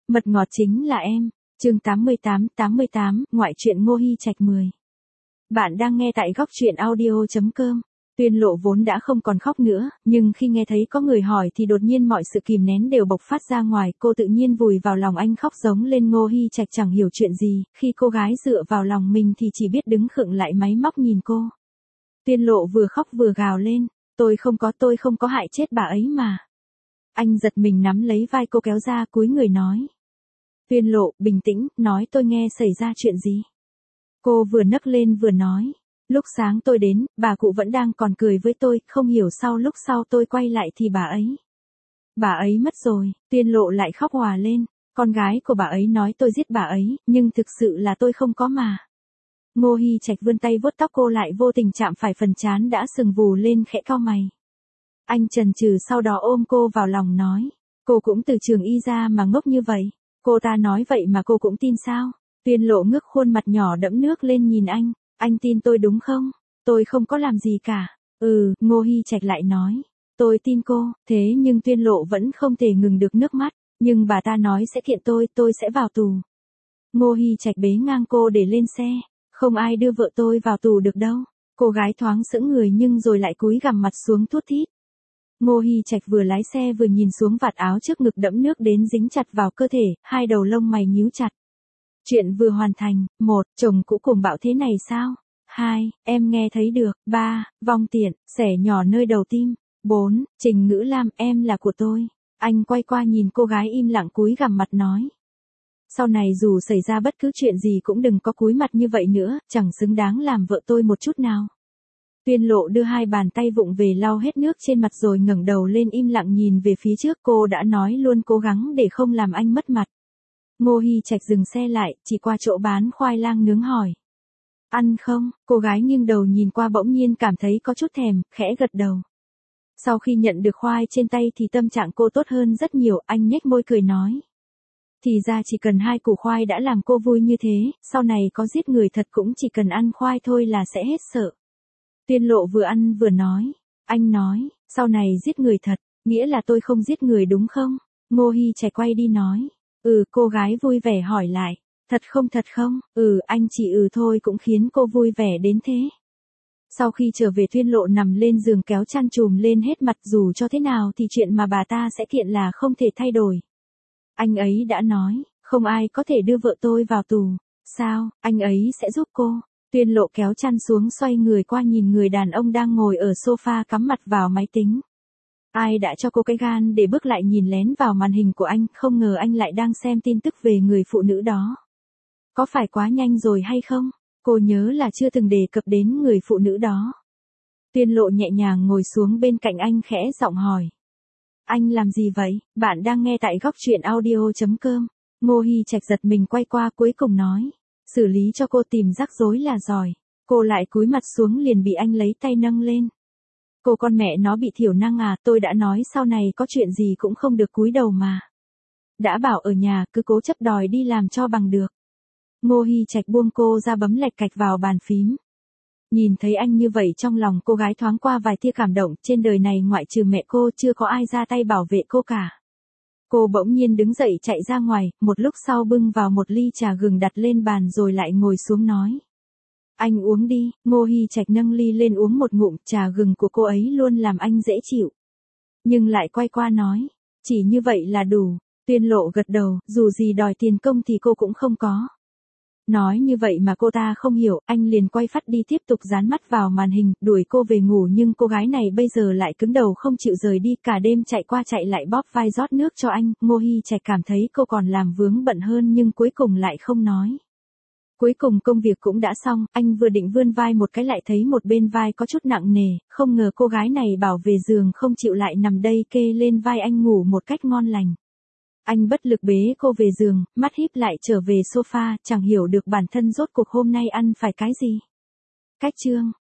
Mật ngọt chính là em. Chương 88, ngoại truyện Ngô Hi Trạch 10. Bạn đang nghe tại góc truyện audio.com. Tuyên Lộ vốn đã không còn khóc nữa, nhưng khi nghe thấy có người hỏi thì đột nhiên mọi sự kìm nén đều bộc phát ra ngoài, cô tự nhiên vùi vào lòng anh khóc giống lên. Ngô Hi Trạch chẳng hiểu chuyện gì, khi cô gái dựa vào lòng mình thì chỉ biết đứng khựng lại máy móc nhìn cô. Tuyên Lộ vừa khóc vừa gào lên, tôi không có hại chết bà ấy mà. Anh giật mình nắm lấy vai cô kéo ra cúi người nói. Tuyên Lộ, bình tĩnh, nói tôi nghe xảy ra chuyện gì. Cô vừa nấc lên vừa nói. Lúc sáng tôi đến, bà cụ vẫn đang còn cười với tôi, không hiểu sao lúc sau tôi quay lại thì bà ấy mất rồi. Tuyên Lộ lại khóc òa lên. Con gái của bà ấy nói tôi giết bà ấy, nhưng thực sự là tôi không có mà. Ngô Hi Trạch vươn tay vuốt tóc cô lại vô tình chạm phải phần trán đã sừng vù lên khẽ cau mày. Anh chần chừ sau đó ôm cô vào lòng nói. Cô cũng từ trường y ra mà ngốc như vậy. Cô ta nói vậy mà cô cũng tin sao? Tuyên Lộ ngước khuôn mặt nhỏ đẫm nước lên nhìn anh. Anh tin tôi đúng không? Tôi không có làm gì cả. Ngô Hi Trạch lại nói. Tôi tin cô, thế nhưng Tuyên Lộ vẫn không thể ngừng được nước mắt. Nhưng bà ta nói sẽ kiện tôi sẽ vào tù. Ngô Hi Trạch bế ngang cô để lên xe. Không ai đưa vợ tôi vào tù được đâu. Cô gái thoáng sững người nhưng rồi lại cúi gằm mặt xuống thút thít. Ngô Hi Trạch vừa lái xe vừa nhìn xuống vạt áo trước ngực đẫm nước đến dính chặt vào cơ thể, hai đầu lông mày nhíu chặt. Chuyện vừa hoàn thành. 1. Chồng cũ cuồng bạo thế này sao? 2. Em nghe thấy được. 3. Vong tiện, xẻ nhỏ nơi đầu tim. 4. Trình Ngữ Lam, em là của tôi. Anh quay qua nhìn cô gái im lặng cúi gằm mặt nói. Sau này dù xảy ra bất cứ chuyện gì cũng đừng có cúi mặt như vậy nữa, chẳng xứng đáng làm vợ tôi một chút nào. Tuyên Lộ đưa hai bàn tay vụng về lau hết nước trên mặt rồi ngẩng đầu lên im lặng nhìn về phía trước. Cô đã nói luôn cố gắng để không làm anh mất mặt. Ngô Hi Trạch dừng xe lại, chỉ qua chỗ bán khoai lang nướng hỏi. Ăn không? Cô gái nghiêng đầu nhìn qua bỗng nhiên cảm thấy có chút thèm, khẽ gật đầu. Sau khi nhận được khoai trên tay thì tâm trạng cô tốt hơn rất nhiều, anh nhếch môi cười nói. Thì ra chỉ cần 2 củ khoai đã làm cô vui như thế, sau này có giết người thật cũng chỉ cần ăn khoai thôi là sẽ hết sợ. Tuyên Lộ vừa ăn vừa nói. Anh nói, sau này giết người thật, nghĩa là tôi không giết người đúng không? Ngô Hi Trạch quay đi nói. Cô gái vui vẻ hỏi lại. Thật không? Anh chỉ thôi cũng khiến cô vui vẻ đến thế. Sau khi trở về Tuyên Lộ nằm lên giường kéo chăn trùm lên hết mặt, dù cho thế nào thì chuyện mà bà ta sẽ kiện là không thể thay đổi. Anh ấy đã nói, không ai có thể đưa vợ tôi vào tù. Sao, anh ấy sẽ giúp cô? Tuyên Lộ kéo chăn xuống xoay người qua nhìn người đàn ông đang ngồi ở sofa cắm mặt vào máy tính. Ai đã cho cô cái gan để bước lại nhìn lén vào màn hình của anh, không ngờ anh lại đang xem tin tức về người phụ nữ đó. Có phải quá nhanh rồi hay không? Cô nhớ là chưa từng đề cập đến người phụ nữ đó. Tuyên Lộ nhẹ nhàng ngồi xuống bên cạnh anh khẽ giọng hỏi. Anh làm gì vậy? Bạn đang nghe tại góc truyện audio.com. Ngô Hi Trạch giật mình quay qua cuối cùng nói. Xử lý cho cô tìm rắc rối là giỏi. Cô lại cúi mặt xuống liền bị anh lấy tay nâng lên. Cô con mẹ nó bị thiểu năng à, tôi đã nói sau này có chuyện gì cũng không được cúi đầu mà. Đã bảo ở nhà cứ cố chấp đòi đi làm cho bằng được. Ngô Hi Trạch buông cô ra bấm lạch cạch vào bàn phím. Nhìn thấy anh như vậy trong lòng cô gái thoáng qua vài tia cảm động, trên đời này ngoại trừ mẹ cô chưa có ai ra tay bảo vệ cô cả. Cô bỗng nhiên đứng dậy chạy ra ngoài, một lúc sau bưng vào một ly trà gừng đặt lên bàn rồi lại ngồi xuống nói. Anh uống đi. Ngô Hi Trạch nâng ly lên uống một ngụm, trà gừng của cô ấy luôn làm anh dễ chịu. Nhưng lại quay qua nói, chỉ như vậy là đủ. Tuyên Lộ gật đầu, dù gì đòi tiền công thì cô cũng không có. Nói như vậy mà cô ta không hiểu, anh liền quay phát đi tiếp tục dán mắt vào màn hình, đuổi cô về ngủ nhưng cô gái này bây giờ lại cứng đầu không chịu rời đi, cả đêm chạy qua chạy lại bóp vai rót nước cho anh. Ngô Hi Trạch cảm thấy cô còn làm vướng bận hơn nhưng cuối cùng lại không nói. Cuối cùng công việc cũng đã xong, anh vừa định vươn vai một cái lại thấy một bên vai có chút nặng nề, không ngờ cô gái này bảo về giường không chịu lại nằm đây kê lên vai anh ngủ một cách ngon lành. Anh bất lực bế cô về giường, mắt híp lại trở về sofa, chẳng hiểu được bản thân rốt cuộc hôm nay ăn phải cái gì. Cách chương